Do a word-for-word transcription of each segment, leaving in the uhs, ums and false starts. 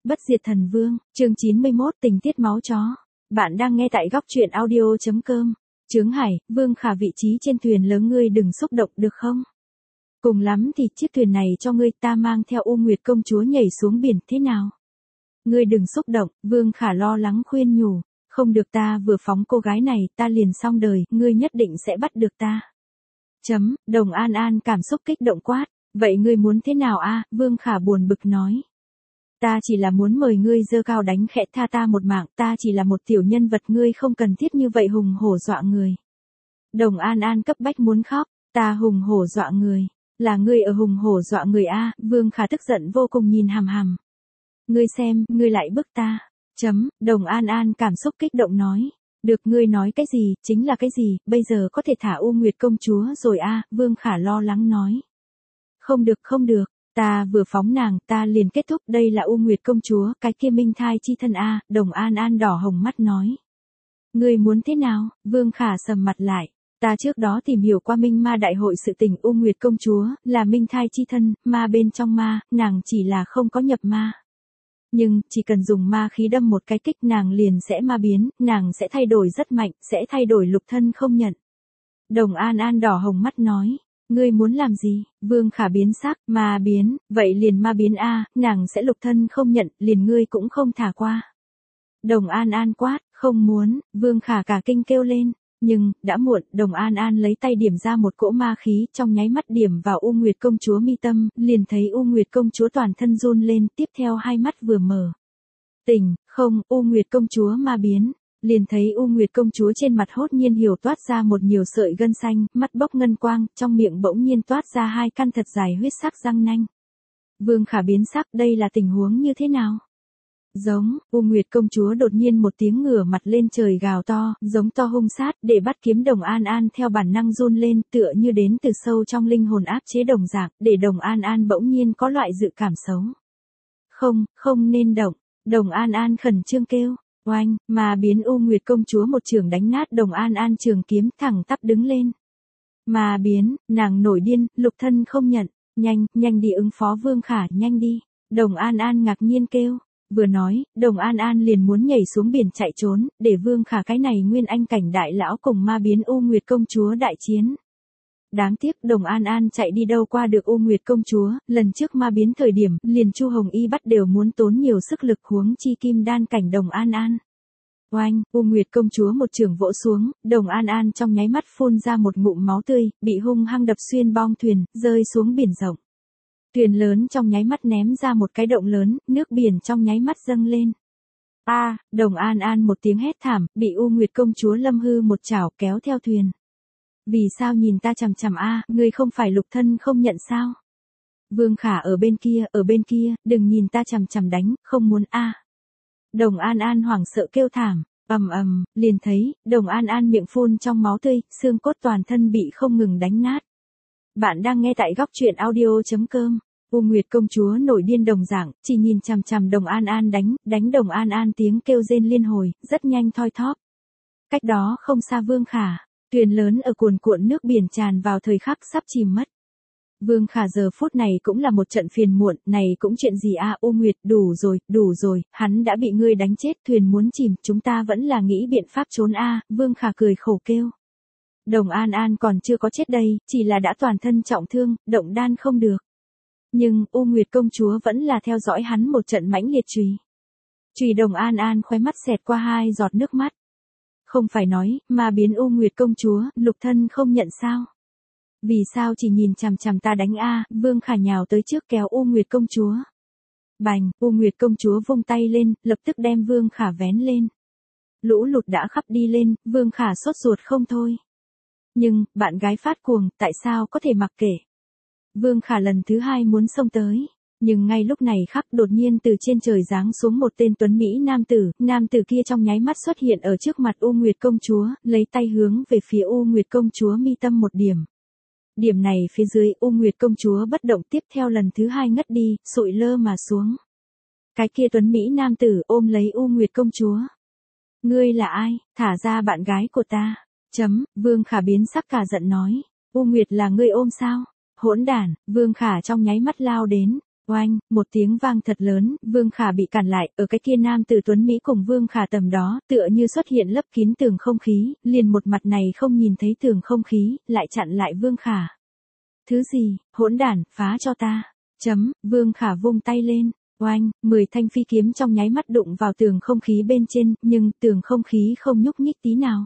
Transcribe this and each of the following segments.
Bất diệt thần vương, chương chín mươi mốt tình tiết máu chó. Bạn đang nghe tại góc truyện audio.com. Chướng Hải, Vương Khả vị trí trên thuyền lớn ngươi đừng xúc động được không? Cùng lắm thì chiếc thuyền này cho ngươi, ta mang theo U Nguyệt công chúa nhảy xuống biển thế nào? Ngươi đừng xúc động, Vương Khả lo lắng khuyên nhủ. Không được, ta vừa phóng cô gái này ta liền xong đời, ngươi nhất định sẽ bắt được ta. Chấm, Đồng An An cảm xúc kích động quát. Vậy ngươi muốn thế nào a? Vương Khả buồn bực nói. Ta chỉ là muốn mời ngươi giơ cao đánh khẽ tha ta một mạng, ta chỉ là một tiểu nhân vật, ngươi không cần thiết như vậy hùng hổ dọa người. Đồng An An cấp bách muốn khóc, ta hùng hổ dọa người, là ngươi ở hùng hổ dọa người a? Vương Khả tức giận vô cùng nhìn hằm hằm. Ngươi xem, ngươi lại bức ta. Chấm, Đồng An An cảm xúc kích động nói. Được, ngươi nói cái gì, chính là cái gì, bây giờ có thể thả U Nguyệt công chúa rồi a? Vương Khả lo lắng nói. Không được không được, ta vừa phóng nàng, ta liền kết thúc, đây là U Nguyệt công chúa, cái kia minh thai chi thân a. Đồng An An đỏ hồng mắt nói. Ngươi muốn thế nào? Vương Khả sầm mặt lại. Ta trước đó tìm hiểu qua Minh Ma đại hội sự tình, U Nguyệt công chúa là minh thai chi thân, ma bên trong ma, nàng chỉ là không có nhập ma. Nhưng, chỉ cần dùng ma khí đâm một cái kích nàng liền sẽ ma biến, nàng sẽ thay đổi rất mạnh, sẽ thay đổi lục thân không nhận. Đồng An An đỏ hồng mắt nói. Ngươi muốn làm gì? Vương Khả biến sắc, ma biến, vậy liền ma biến a, nàng sẽ lục thân không nhận, liền ngươi cũng không thả qua. Đồng An An quát, không muốn, Vương Khả cả kinh kêu lên, nhưng, đã muộn, Đồng An An lấy tay điểm ra một cỗ ma khí, trong nháy mắt điểm vào U Nguyệt công chúa mi tâm, liền thấy U Nguyệt công chúa toàn thân run lên, tiếp theo hai mắt vừa mở. Tỉnh, không, U Nguyệt công chúa ma biến. Liền thấy U Nguyệt công chúa trên mặt hốt nhiên hiểu toát ra một nhiều sợi gân xanh, mắt bốc ngân quang, trong miệng bỗng nhiên toát ra hai căn thật dài huyết sắc răng nanh. Vương Khả biến sắc, đây là tình huống như thế nào? Giống, U Nguyệt công chúa đột nhiên một tiếng ngửa mặt lên trời gào to, giống to hung sát, để bắt kiếm. Đồng An An theo bản năng run lên, tựa như đến từ sâu trong linh hồn áp chế đồng dạng, để Đồng An An bỗng nhiên có loại dự cảm xấu. Không, không nên động, Đồng An An khẩn trương kêu. Oanh, mà biến U Nguyệt công chúa một trường đánh nát Đồng An An trường kiếm, thẳng tắp đứng lên. Mà biến, nàng nổi điên, lục thân không nhận, nhanh, nhanh đi ứng phó Vương Khả, nhanh đi. Đồng An An ngạc nhiên kêu, vừa nói, Đồng An An liền muốn nhảy xuống biển chạy trốn, để Vương Khả cái này nguyên anh cảnh đại lão cùng ma biến U Nguyệt công chúa đại chiến. Đáng tiếc Đồng An An chạy đi đâu qua được U Nguyệt công chúa, lần trước ma biến thời điểm, liền Chu Hồng Y bắt đều muốn tốn nhiều sức lực, huống chi kim đan cảnh Đồng An An. Oanh, U Nguyệt công chúa một trường vỗ xuống, Đồng An An trong nháy mắt phun ra một ngụm máu tươi, bị hung hăng đập xuyên bong thuyền, rơi xuống biển rộng. Thuyền lớn trong nháy mắt ném ra một cái động lớn, nước biển trong nháy mắt dâng lên. A, à, Đồng An An một tiếng hét thảm, bị U Nguyệt công chúa lâm hư một chảo kéo theo thuyền. Vì sao nhìn ta chằm chằm a, ngươi không phải lục thân không nhận sao? Vương Khả ở bên kia, ở bên kia, đừng nhìn ta chằm chằm đánh, không muốn a. Đồng An An hoảng sợ kêu thảm, ầm ầm, liền thấy, Đồng An An miệng phun trong máu tươi, xương cốt toàn thân bị không ngừng đánh nát. Bạn đang nghe tại góc truyện audio.com. U Nguyệt công chúa nổi điên đồng dạng, chỉ nhìn chằm chằm Đồng An An đánh, đánh Đồng An An tiếng kêu rên liên hồi, rất nhanh thoi thóp. Cách đó không xa Vương Khả. Thuyền lớn ở cuồn cuộn nước biển tràn vào thời khắc sắp chìm mất. Vương Khả giờ phút này cũng là một trận phiền muộn, này cũng chuyện gì a? À, U Nguyệt, đủ rồi, đủ rồi, hắn đã bị ngươi đánh chết, thuyền muốn chìm, chúng ta vẫn là nghĩ biện pháp trốn a. À, Vương Khả cười khổ kêu. Đồng An An còn chưa có chết đây, chỉ là đã toàn thân trọng thương, động đan không được. Nhưng, U Nguyệt công chúa vẫn là theo dõi hắn một trận mãnh liệt chùy. Chùy Đồng An An khóe mắt xẹt qua hai giọt nước mắt. Không phải nói, mà biến U Nguyệt công chúa, lục thân không nhận sao? Vì sao chỉ nhìn chằm chằm ta đánh a? Vương Khả nhào tới trước kéo U Nguyệt công chúa. Bành, U Nguyệt công chúa vung tay lên, lập tức đem Vương Khả vén lên. Lũ lụt đã khắp đi lên, Vương Khả sốt ruột không thôi. Nhưng, bạn gái phát cuồng, tại sao có thể mặc kệ? Vương Khả lần thứ hai muốn xông tới. Nhưng ngay lúc này khắc đột nhiên từ trên trời giáng xuống một tên tuấn Mỹ nam tử, nam tử kia trong nháy mắt xuất hiện ở trước mặt U Nguyệt công chúa, lấy tay hướng về phía U Nguyệt công chúa mi tâm một điểm. Điểm này phía dưới U Nguyệt công chúa bất động, tiếp theo lần thứ hai ngất đi, sụi lơ mà xuống. Cái kia tuấn Mỹ nam tử ôm lấy U Nguyệt công chúa. Ngươi là ai, thả ra bạn gái của ta. Chấm, Vương Khả biến sắc cả giận nói. U Nguyệt là ngươi ôm sao? Hỗn đản, Vương Khả trong nháy mắt lao đến. Oanh, một tiếng vang thật lớn, Vương Khả bị cản lại, ở cái kia nam tử tuấn Mỹ cùng Vương Khả tầm đó, tựa như xuất hiện lấp kín tường không khí, liền một mặt này không nhìn thấy tường không khí, lại chặn lại Vương Khả. Thứ gì, hỗn đản, phá cho ta. Chấm, Vương Khả vung tay lên. Oanh, mười thanh phi kiếm trong nháy mắt đụng vào tường không khí bên trên, nhưng tường không khí không nhúc nhích tí nào.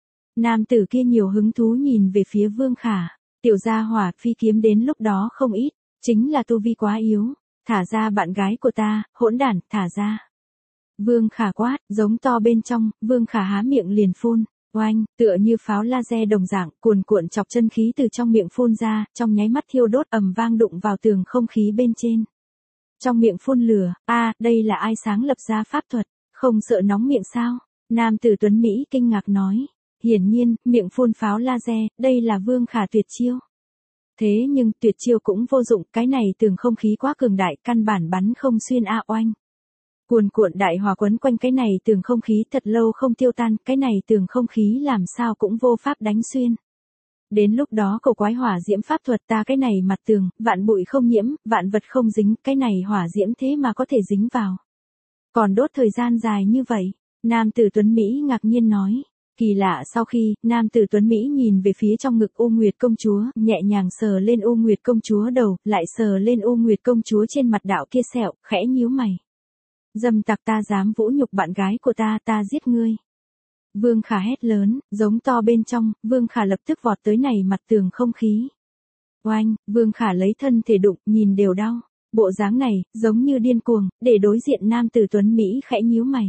Nam tử kia nhiều hứng thú nhìn về phía Vương Khả. Tiểu gia hỏa, phi kiếm đến lúc đó không ít, chính là tu vi quá yếu. Thả ra bạn gái của ta, hỗn đản, thả ra. Vương Khả quát, giống to bên trong, Vương Khả há miệng liền phun. Oanh, tựa như pháo laser đồng dạng, cuồn cuộn chọc chân khí từ trong miệng phun ra, trong nháy mắt thiêu đốt ầm vang đụng vào tường không khí bên trên. Trong miệng phun lửa, a, đây là ai sáng lập ra pháp thuật, không sợ nóng miệng sao? Nam tử tuấn Mỹ kinh ngạc nói. Hiển nhiên, miệng phun pháo laser, đây là Vương Khả tuyệt chiêu. Thế nhưng tuyệt chiêu cũng vô dụng, cái này tường không khí quá cường đại, căn bản bắn không xuyên a. Oanh. Cuồn cuộn đại hỏa quấn quanh cái này tường không khí thật lâu không tiêu tan, cái này tường không khí làm sao cũng vô pháp đánh xuyên. Đến lúc đó cầu quái hỏa diễm pháp thuật ta cái này mặt tường, vạn bụi không nhiễm, vạn vật không dính, cái này hỏa diễm thế mà có thể dính vào. Còn đốt thời gian dài như vậy, nam tử tuấn Mỹ ngạc nhiên nói. Kỳ lạ sau khi, nam tử tuấn Mỹ nhìn về phía trong ngực U Nguyệt công chúa, nhẹ nhàng sờ lên U Nguyệt công chúa đầu, lại sờ lên U Nguyệt công chúa trên mặt đạo kia sẹo, khẽ nhíu mày. Dâm tặc, ta dám vũ nhục bạn gái của ta, ta giết ngươi. Vương Khả hét lớn, giống to bên trong, Vương Khả lập tức vọt tới này mặt tường không khí. Oanh, Vương Khả lấy thân thể đụng, nhìn đều đau. Bộ dáng này, giống như điên cuồng, để đối diện nam tử tuấn Mỹ khẽ nhíu mày.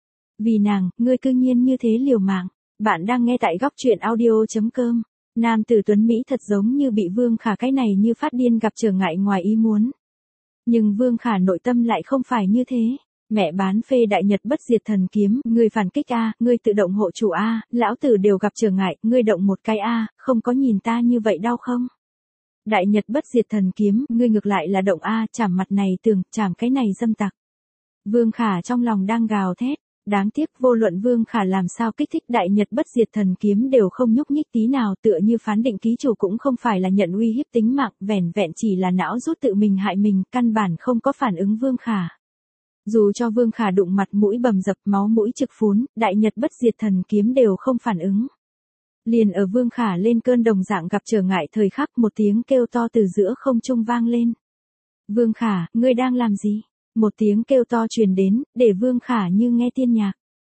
Vì nàng, ngươi cư nhiên như thế liều mạng. Bạn đang nghe tại góc truyện audio chấm com. Nam tử tuấn Mỹ thật giống như bị Vương Khả cái này như phát điên gặp trở ngại ngoài ý muốn. Nhưng Vương Khả nội tâm lại không phải như thế. Mẹ bán phê đại nhật bất diệt thần kiếm, ngươi phản kích a, ngươi tự động hộ chủ a, lão tử đều gặp trở ngại, ngươi động một cái a, không có nhìn ta như vậy đau không? Đại nhật bất diệt thần kiếm, ngươi ngược lại là động a, chảm mặt này tường, chảm cái này dâm tặc. Vương Khả trong lòng đang gào thét. Đáng tiếc vô luận Vương Khả làm sao kích thích đại nhật bất diệt thần kiếm đều không nhúc nhích tí nào, tựa như phán định ký chủ cũng không phải là nhận uy hiếp tính mạng, vẻn vẹn chỉ là não rút tự mình hại mình, căn bản không có phản ứng Vương Khả. Dù cho Vương Khả đụng mặt mũi bầm dập, máu mũi trực phún, đại nhật bất diệt thần kiếm đều không phản ứng. Liền ở Vương Khả lên cơn đồng dạng gặp trở ngại thời khắc, một tiếng kêu to từ giữa không trung vang lên. Vương Khả, ngươi đang làm gì? Một tiếng kêu to truyền đến, để Vương Khả như nghe tiên nhạc.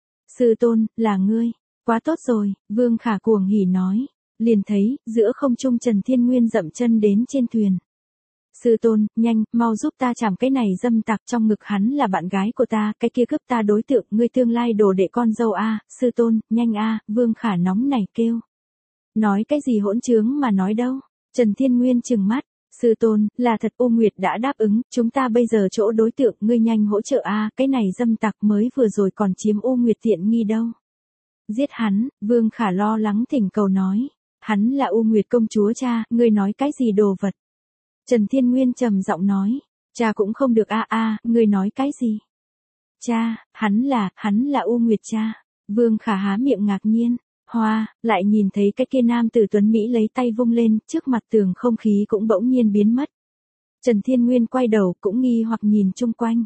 Sư tôn, là ngươi. Quá tốt rồi, Vương Khả cuồng hỉ nói. Liền thấy, giữa không trung Trần Thiên Nguyên dậm chân đến trên thuyền. Sư tôn, nhanh, mau giúp ta chảm cái này dâm tặc, trong ngực hắn là bạn gái của ta, cái kia cướp ta đối tượng, ngươi tương lai đồ đệ con dâu a, sư tôn, nhanh a, Vương Khả nóng nảy kêu. Nói cái gì hỗn trướng mà nói đâu? Trần Thiên Nguyên trừng mắt. Sư tôn, là thật U Nguyệt đã đáp ứng, chúng ta bây giờ chỗ đối tượng, ngươi nhanh hỗ trợ a, cái này dâm tặc mới vừa rồi còn chiếm U Nguyệt tiện nghi đâu. Giết hắn, Vương Khả lo lắng thỉnh cầu nói. Hắn là U Nguyệt công chúa cha, ngươi nói cái gì đồ vật? Trần Thiên Nguyên trầm giọng nói. Cha cũng không được a a, ngươi nói cái gì? Cha, hắn là, hắn là U Nguyệt cha. Vương Khả há miệng ngạc nhiên. Hoa, lại nhìn thấy cái kia nam tử tuấn Mỹ lấy tay vung lên, trước mặt tường không khí cũng bỗng nhiên biến mất. Trần Thiên Nguyên quay đầu cũng nghi hoặc nhìn chung quanh.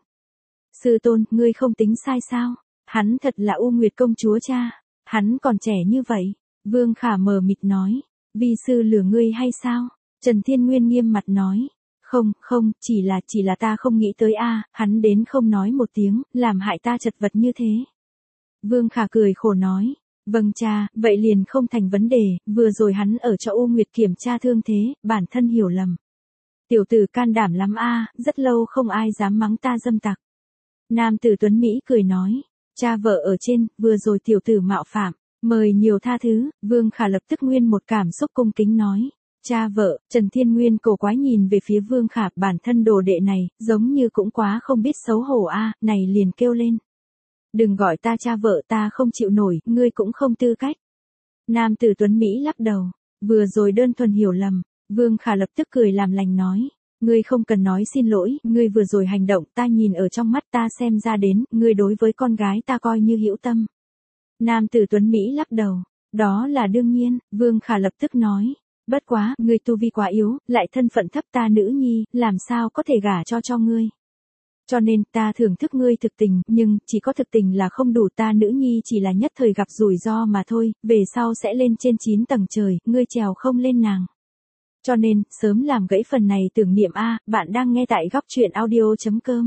Sư tôn, ngươi không tính sai sao? Hắn thật là U Nguyệt công chúa cha. Hắn còn trẻ như vậy. Vương Khả mờ mịt nói. Vi sư lừa ngươi hay sao? Trần Thiên Nguyên nghiêm mặt nói. Không, không, chỉ là, chỉ là ta không nghĩ tới a, hắn đến không nói một tiếng, làm hại ta chật vật như thế. Vương Khả cười khổ nói. Vâng cha, vậy liền không thành vấn đề, vừa rồi hắn ở cho U Nguyệt kiểm tra thương thế, bản thân hiểu lầm. Tiểu tử can đảm lắm a, rất lâu không ai dám mắng ta dâm tặc. Nam tử tuấn Mỹ cười nói, cha vợ ở trên, vừa rồi tiểu tử mạo phạm, mời nhiều tha thứ. Vương Khả lập tức nguyên một cảm xúc cung kính nói. Cha vợ, Trần Thiên Nguyên cổ quái nhìn về phía Vương Khả, bản thân đồ đệ này, giống như cũng quá không biết xấu hổ a, này liền kêu lên. Đừng gọi ta cha vợ, ta không chịu nổi, ngươi cũng không tư cách. Nam tử tuấn Mỹ lắc đầu, vừa rồi đơn thuần hiểu lầm. Vương Khả lập tức cười làm lành nói, ngươi không cần nói xin lỗi, ngươi vừa rồi hành động ta nhìn ở trong mắt ta xem ra đến, ngươi đối với con gái ta coi như hữu tâm. Nam tử tuấn Mỹ lắc đầu, đó là đương nhiên. Vương Khả lập tức nói, Bất quá, ngươi tu vi quá yếu, lại thân phận thấp ta nữ nhi, làm sao có thể gả cho cho ngươi. Cho nên ta thưởng thức ngươi thực tình, nhưng chỉ có thực tình là không đủ, ta nữ nhi chỉ là nhất thời gặp rủi ro mà thôi, về sau sẽ lên trên chín tầng trời, ngươi trèo không lên nàng. Cho nên, sớm làm gãy phần này tưởng niệm a, bạn đang nghe tại góc truyện audio.com.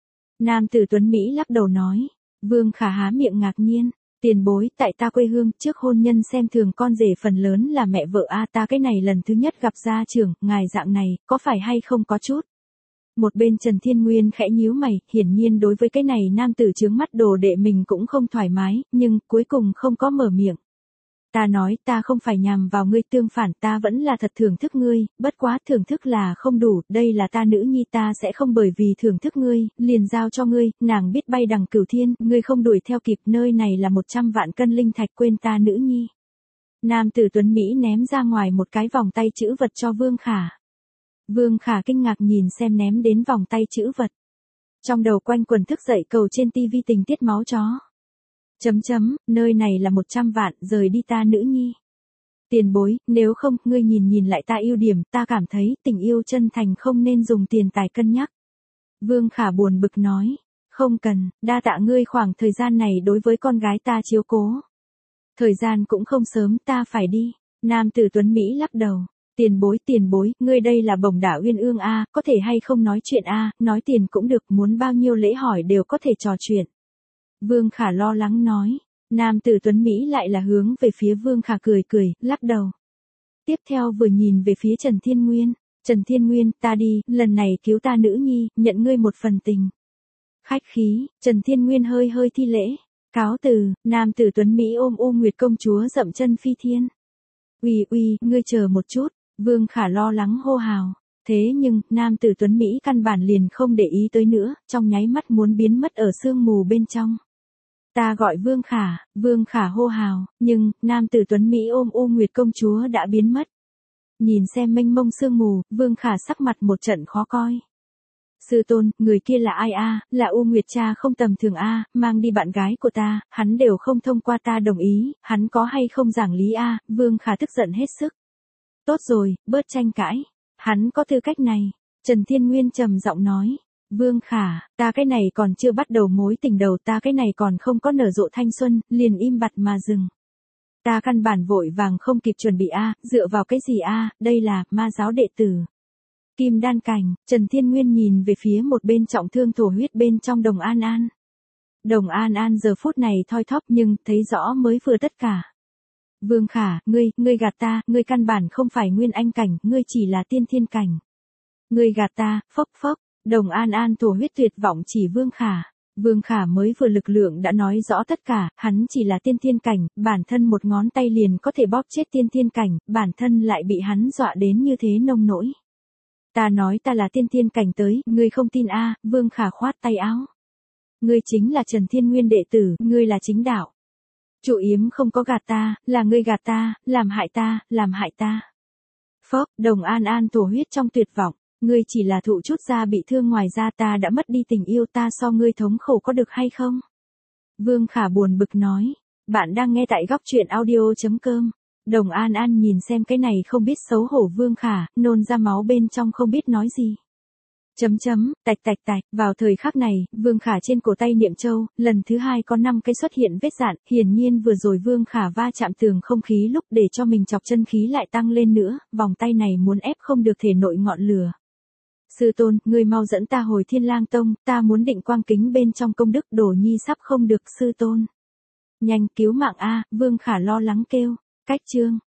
Nam tử Tuấn Mỹ lắc đầu nói. Vương Khả há miệng ngạc nhiên. Tiền bối, tại ta quê hương, trước hôn nhân xem thường con rể phần lớn là mẹ vợ a, ta cái này lần thứ nhất gặp gia trưởng, ngài dạng này, có phải hay không có chút. Một bên Trần Thiên Nguyên khẽ nhíu mày, hiển nhiên đối với cái này nam tử chướng mắt đồ đệ mình cũng không thoải mái, nhưng cuối cùng không có mở miệng. Ta nói ta không phải nhằm vào ngươi, tương phản ta vẫn là thật thưởng thức ngươi, bất quá thưởng thức là không đủ, đây là ta nữ nhi, ta sẽ không bởi vì thưởng thức ngươi, liền giao cho ngươi, nàng biết bay đằng cửu thiên, ngươi không đuổi theo kịp, nơi này là một trăm vạn cân linh thạch, quên ta nữ nhi. Nam tử Tuấn Mỹ ném ra ngoài một cái vòng tay chữ vật cho Vương Khả. Vương Khả kinh ngạc nhìn xem ném đến vòng tay chữ vật. Trong đầu quanh quần thức dậy cầu trên tivi tình tiết máu chó. Chấm chấm, nơi này là một trăm vạn, rời đi ta nữ nhi. Tiền bối, nếu không, ngươi nhìn nhìn lại ta ưu điểm, ta cảm thấy tình yêu chân thành không nên dùng tiền tài cân nhắc. Vương Khả buồn bực nói, không cần, đa tạ ngươi khoảng thời gian này đối với con gái ta chiếu cố. Thời gian cũng không sớm, ta phải đi. Nam tử Tuấn Mỹ lắc đầu. Tiền bối tiền bối, ngươi đây là bổng đả uyên ương a, có thể hay không nói chuyện a, nói tiền cũng được, muốn bao nhiêu lễ hỏi đều có thể trò chuyện. Vương Khả lo lắng nói, nam tử Tuấn Mỹ lại là hướng về phía Vương Khả cười cười, lắc đầu. Tiếp theo vừa nhìn về phía Trần Thiên Nguyên, Trần Thiên Nguyên, ta đi, lần này cứu ta nữ nhi, nhận ngươi một phần tình. Khách khí, Trần Thiên Nguyên hơi hơi thi lễ, cáo từ, nam tử Tuấn Mỹ ôm U Nguyệt công chúa dậm chân phi thiên. Uy uy, ngươi chờ một chút, Vương Khả lo lắng hô hào. Thế nhưng, nam tử Tuấn Mỹ căn bản liền không để ý tới nữa, trong nháy mắt muốn biến mất ở sương mù bên trong. Ta gọi Vương Khả, Vương Khả hô hào, nhưng, nam tử Tuấn Mỹ ôm U Nguyệt công chúa đã biến mất. Nhìn xem mênh mông sương mù, Vương Khả sắc mặt một trận khó coi. Sư tôn, người kia là ai a? Là U Nguyệt cha không tầm thường a, mang đi bạn gái của ta, hắn đều không thông qua ta đồng ý, hắn có hay không giảng lý a? Vương Khả tức giận hết sức. Tốt rồi, bớt tranh cãi. Hắn có tư cách này. Trần Thiên Nguyên trầm giọng nói. Vương Khả, ta cái này còn chưa bắt đầu mối tình đầu, ta cái này còn không có nở rộ thanh xuân, liền im bặt mà dừng. Ta căn bản vội vàng không kịp chuẩn bị a, dựa vào cái gì a, đây là ma giáo đệ tử. Kim đan cảnh, Trần Thiên Nguyên nhìn về phía một bên trọng thương thổ huyết bên trong Đồng An An. Đồng An An giờ phút này thoi thóp nhưng thấy rõ mới vừa tất cả. Vương Khả, ngươi, ngươi gạt ta, ngươi căn bản không phải nguyên anh cảnh, ngươi chỉ là tiên thiên cảnh. Ngươi gạt ta, phốc phốc, Đồng An An thổ huyết tuyệt vọng chỉ Vương Khả. Vương Khả mới vừa lực lượng đã nói rõ tất cả, hắn chỉ là tiên thiên cảnh, bản thân một ngón tay liền có thể bóp chết tiên thiên cảnh, bản thân lại bị hắn dọa đến như thế nông nỗi. Ta nói ta là tiên thiên cảnh tới, ngươi không tin a? Vương Khả khoát tay áo. Ngươi chính là Trần Thiên Nguyên đệ tử, ngươi là chính đạo. Chủ yếm không có gạt ta, là ngươi gạt ta, làm hại ta, làm hại ta. Phốc, Đồng An An thổ huyết trong tuyệt vọng, ngươi chỉ là thụ chút da bị thương, ngoài ra ta đã mất đi tình yêu, ta so ngươi thống khổ có được hay không? Vương Khả buồn bực nói, bạn đang nghe tại góc truyện audio.com. Đồng An An nhìn xem cái này không biết xấu hổ Vương Khả, nôn ra máu bên trong không biết nói gì. Chấm chấm, tạch tạch tạch, vào thời khắc này, Vương Khả trên cổ tay niệm châu, lần thứ hai có năm cái xuất hiện vết dạn, hiển nhiên vừa rồi Vương Khả va chạm tường không khí lúc để cho mình chọc chân khí lại tăng lên nữa, vòng tay này muốn ép không được thể nội ngọn lửa. Sư tôn, ngươi mau dẫn ta hồi Thiên Lang Tông, ta muốn định quang kính bên trong công đức, Đồ Nhi sắp không được sư tôn. Nhanh cứu mạng a, Vương Khả lo lắng kêu, cách chương.